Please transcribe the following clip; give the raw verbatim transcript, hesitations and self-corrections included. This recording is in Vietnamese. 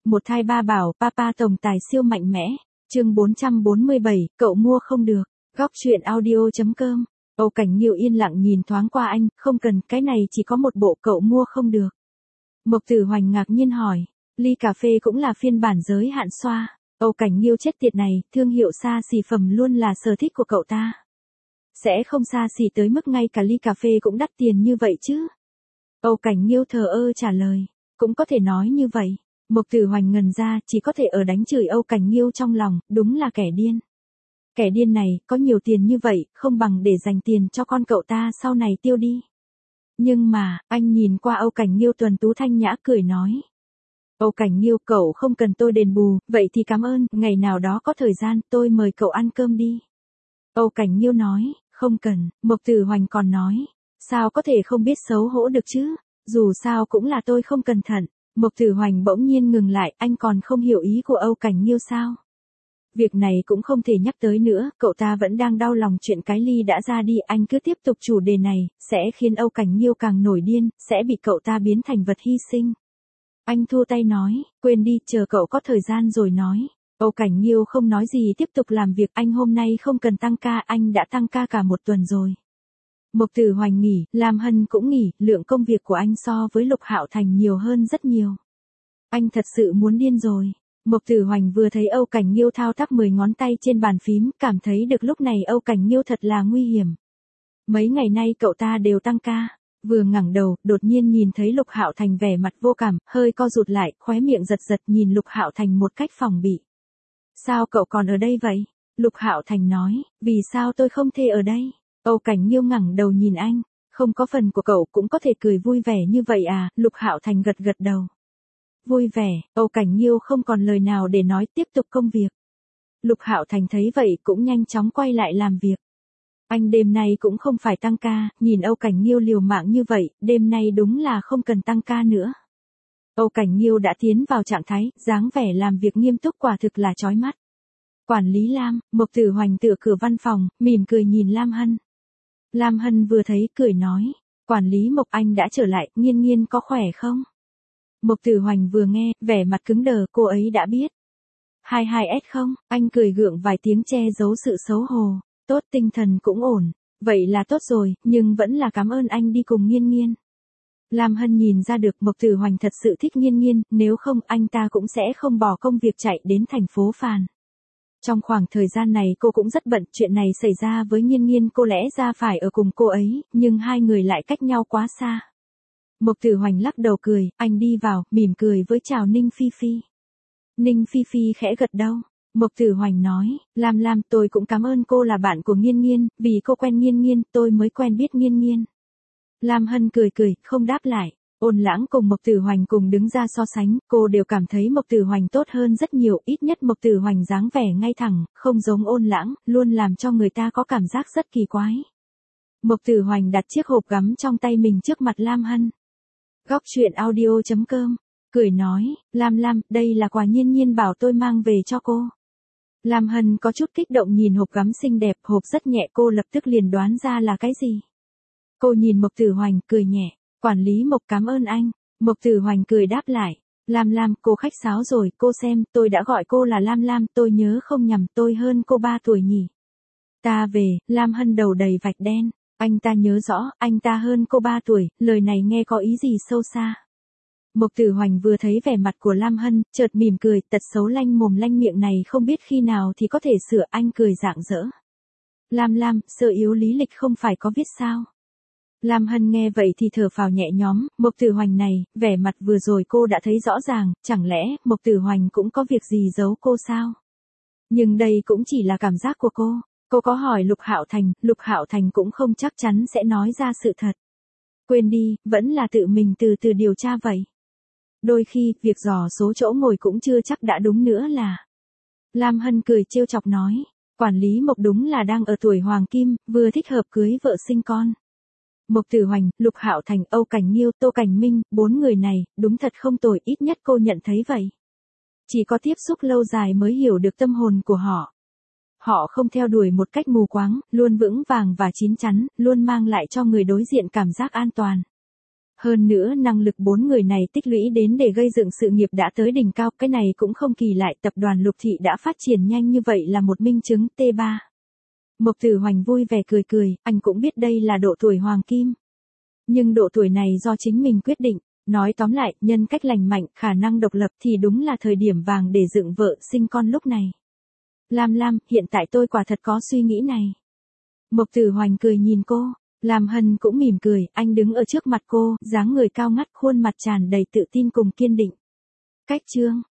Một thai ba bảo, papa tổng tài siêu mạnh mẽ. Chương bốn trăm bốn mươi bảy, cậu mua không được. Góc truyện audio.com. Âu Cảnh Nghiêu yên lặng nhìn thoáng qua anh, không cần, cái này chỉ có một bộ cậu mua không được. Mộc Tử Hoành ngạc nhiên hỏi, ly cà phê cũng là phiên bản giới hạn xoa. Âu Cảnh Nghiêu chết tiệt này, thương hiệu xa xỉ phẩm luôn là sở thích của cậu ta. Sẽ không xa xỉ tới mức ngay cả ly cà phê cũng đắt tiền như vậy chứ. Âu Cảnh Nghiêu thờ ơ trả lời, cũng có thể nói như vậy. Mộc Tử Hoành ngần ra, chỉ có thể ở đánh chửi Âu Cảnh Nghiêu trong lòng, đúng là kẻ điên. Kẻ điên này, có nhiều tiền như vậy, không bằng để dành tiền cho con cậu ta sau này tiêu đi. Nhưng mà, anh nhìn qua Âu Cảnh Nghiêu tuần tú thanh nhã cười nói. Âu Cảnh Nghiêu, cậu không cần tôi đền bù, vậy thì cảm ơn, ngày nào đó có thời gian, tôi mời cậu ăn cơm đi. Âu Cảnh Nghiêu nói, không cần. Mộc Tử Hoành còn nói, sao có thể không biết xấu hổ được chứ, dù sao cũng là tôi không cẩn thận. Mộc Tử Hoành bỗng nhiên ngừng lại, anh còn không hiểu ý của Âu Cảnh Nghiêu sao? Việc này cũng không thể nhắc tới nữa, cậu ta vẫn đang đau lòng chuyện cái ly đã ra đi, anh cứ tiếp tục chủ đề này, sẽ khiến Âu Cảnh Nghiêu càng nổi điên, sẽ bị cậu ta biến thành vật hy sinh. Anh thua tay nói, quên đi, chờ cậu có thời gian rồi nói. Âu Cảnh Nghiêu không nói gì tiếp tục làm việc, anh hôm nay không cần tăng ca, anh đã tăng ca cả một tuần rồi. Mộc Tử Hoành nghỉ, Lam Hân cũng nghỉ, lượng công việc của anh so với Lục Hạo Thành nhiều hơn rất nhiều. Anh thật sự muốn điên rồi. Mộc Tử Hoành vừa thấy Âu Cảnh Nghiêu thao tác mười ngón tay trên bàn phím, cảm thấy được lúc này Âu Cảnh Nghiêu thật là nguy hiểm. Mấy ngày nay cậu ta đều tăng ca, vừa ngẩng đầu, đột nhiên nhìn thấy Lục Hạo Thành vẻ mặt vô cảm, hơi co rụt lại, khóe miệng giật giật nhìn Lục Hạo Thành một cách phòng bị. Sao cậu còn ở đây vậy? Lục Hạo Thành nói, vì sao tôi không thể ở đây? Âu Cảnh Nghiêu ngẩng đầu nhìn anh, không có phần của cậu cũng có thể cười vui vẻ như vậy à? Lục Hạo Thành gật gật đầu. Vui vẻ, Âu Cảnh Nghiêu không còn lời nào để nói, tiếp tục công việc. Lục Hạo Thành thấy vậy cũng nhanh chóng quay lại làm việc. Anh đêm nay cũng không phải tăng ca, nhìn Âu Cảnh Nghiêu liều mạng như vậy, đêm nay đúng là không cần tăng ca nữa. Âu Cảnh Nghiêu đã tiến vào trạng thái, dáng vẻ làm việc nghiêm túc quả thực là chói mắt. Quản lý Lam, Mộc Tử Hoành tựa cửa văn phòng, mỉm cười nhìn Lam Hân. Lam Hân vừa thấy, cười nói, quản lý Mộc anh đã trở lại, Nghiên Nghiên có khỏe không? Mộc Tử Hoành vừa nghe, vẻ mặt cứng đờ, cô ấy đã biết. hai hai S không, anh cười gượng vài tiếng che giấu sự xấu hổ, tốt, tinh thần cũng ổn, vậy là tốt rồi, nhưng vẫn là cảm ơn anh đi cùng Nghiên Nghiên. Lam Hân nhìn ra được Mộc Tử Hoành thật sự thích Nghiên Nghiên, nếu không anh ta cũng sẽ không bỏ công việc chạy đến thành phố Phàn. Trong khoảng thời gian này cô cũng rất bận, chuyện này xảy ra với Nghiên Nghiên cô lẽ ra phải ở cùng cô ấy, nhưng hai người lại cách nhau quá xa. Mộc Tử Hoành lắc đầu cười, anh đi vào, mỉm cười với chào Ninh Phi Phi. Ninh Phi Phi khẽ gật đầu. Mộc Tử Hoành nói, Lam Lam, tôi cũng cảm ơn cô là bạn của Nghiên Nghiên, vì cô quen Nghiên Nghiên, tôi mới quen biết Nghiên Nghiên. Lam Hân cười cười, không đáp lại. Ôn Lãng cùng Mộc Tử Hoành cùng đứng ra so sánh, cô đều cảm thấy Mộc Tử Hoành tốt hơn rất nhiều, ít nhất Mộc Tử Hoành dáng vẻ ngay thẳng, không giống Ôn Lãng, luôn làm cho người ta có cảm giác rất kỳ quái. Mộc Tử Hoành đặt chiếc hộp gắm trong tay mình trước mặt Lam Hân. Góc truyện audio.com, cười nói, Lam Lam, đây là quà Nhiên Nhiên bảo tôi mang về cho cô. Lam Hân có chút kích động nhìn hộp gắm xinh đẹp, hộp rất nhẹ, cô lập tức liền đoán ra là cái gì. Cô nhìn Mộc Tử Hoành, cười nhẹ, quản lý Mộc cảm ơn anh. Mộc Tử Hoành cười đáp lại, Lam Lam, cô khách sáo rồi, cô xem, tôi đã gọi cô là Lam Lam, tôi nhớ không nhầm, tôi hơn cô ba tuổi nhỉ. Ta về, Lam Hân đầu đầy vạch đen. Anh ta nhớ rõ, anh ta hơn cô ba tuổi, lời này nghe có ý gì sâu xa. Mộc Tử Hoành vừa thấy vẻ mặt của Lam Hân, chợt mỉm cười, tật xấu lanh mồm lanh miệng này không biết khi nào thì có thể sửa, anh cười rạng rỡ. Lam Lam, sơ yếu lý lịch không phải có viết sao? Lam Hân nghe vậy thì thở phào nhẹ nhõm, Mộc Tử Hoành này, vẻ mặt vừa rồi cô đã thấy rõ ràng, chẳng lẽ Mộc Tử Hoành cũng có việc gì giấu cô sao? Nhưng đây cũng chỉ là cảm giác của cô. Cô có hỏi Lục Hạo Thành, Lục Hạo Thành cũng không chắc chắn sẽ nói ra sự thật. Quên đi, vẫn là tự mình từ từ điều tra vậy. Đôi khi, việc dò số chỗ ngồi cũng chưa chắc đã đúng nữa là. Lam Hân cười trêu chọc nói, quản lý Mộc đúng là đang ở tuổi hoàng kim, vừa thích hợp cưới vợ sinh con. Mộc Tử Hoành, Lục Hạo Thành, Âu Cảnh Nghiêu, Tô Cảnh Minh, bốn người này, đúng thật không tồi, ít nhất cô nhận thấy vậy. Chỉ có tiếp xúc lâu dài mới hiểu được tâm hồn của họ. Họ không theo đuổi một cách mù quáng, luôn vững vàng và chín chắn, luôn mang lại cho người đối diện cảm giác an toàn. Hơn nữa năng lực bốn người này tích lũy đến để gây dựng sự nghiệp đã tới đỉnh cao, cái này cũng không kỳ lạ, tập đoàn Lục Thị đã phát triển nhanh như vậy là một minh chứng. T ba. Mộc Tử Hoành vui vẻ cười cười, anh cũng biết đây là độ tuổi hoàng kim. Nhưng độ tuổi này do chính mình quyết định, nói tóm lại, nhân cách lành mạnh, khả năng độc lập thì đúng là thời điểm vàng để dựng vợ sinh con lúc này. Lam Lam, hiện tại tôi quả thật có suy nghĩ này. Mộc Tử Hoành cười nhìn cô, Lam Hân cũng mỉm cười, anh đứng ở trước mặt cô, dáng người cao ngắt, khuôn mặt tràn đầy tự tin cùng kiên định. Cách chương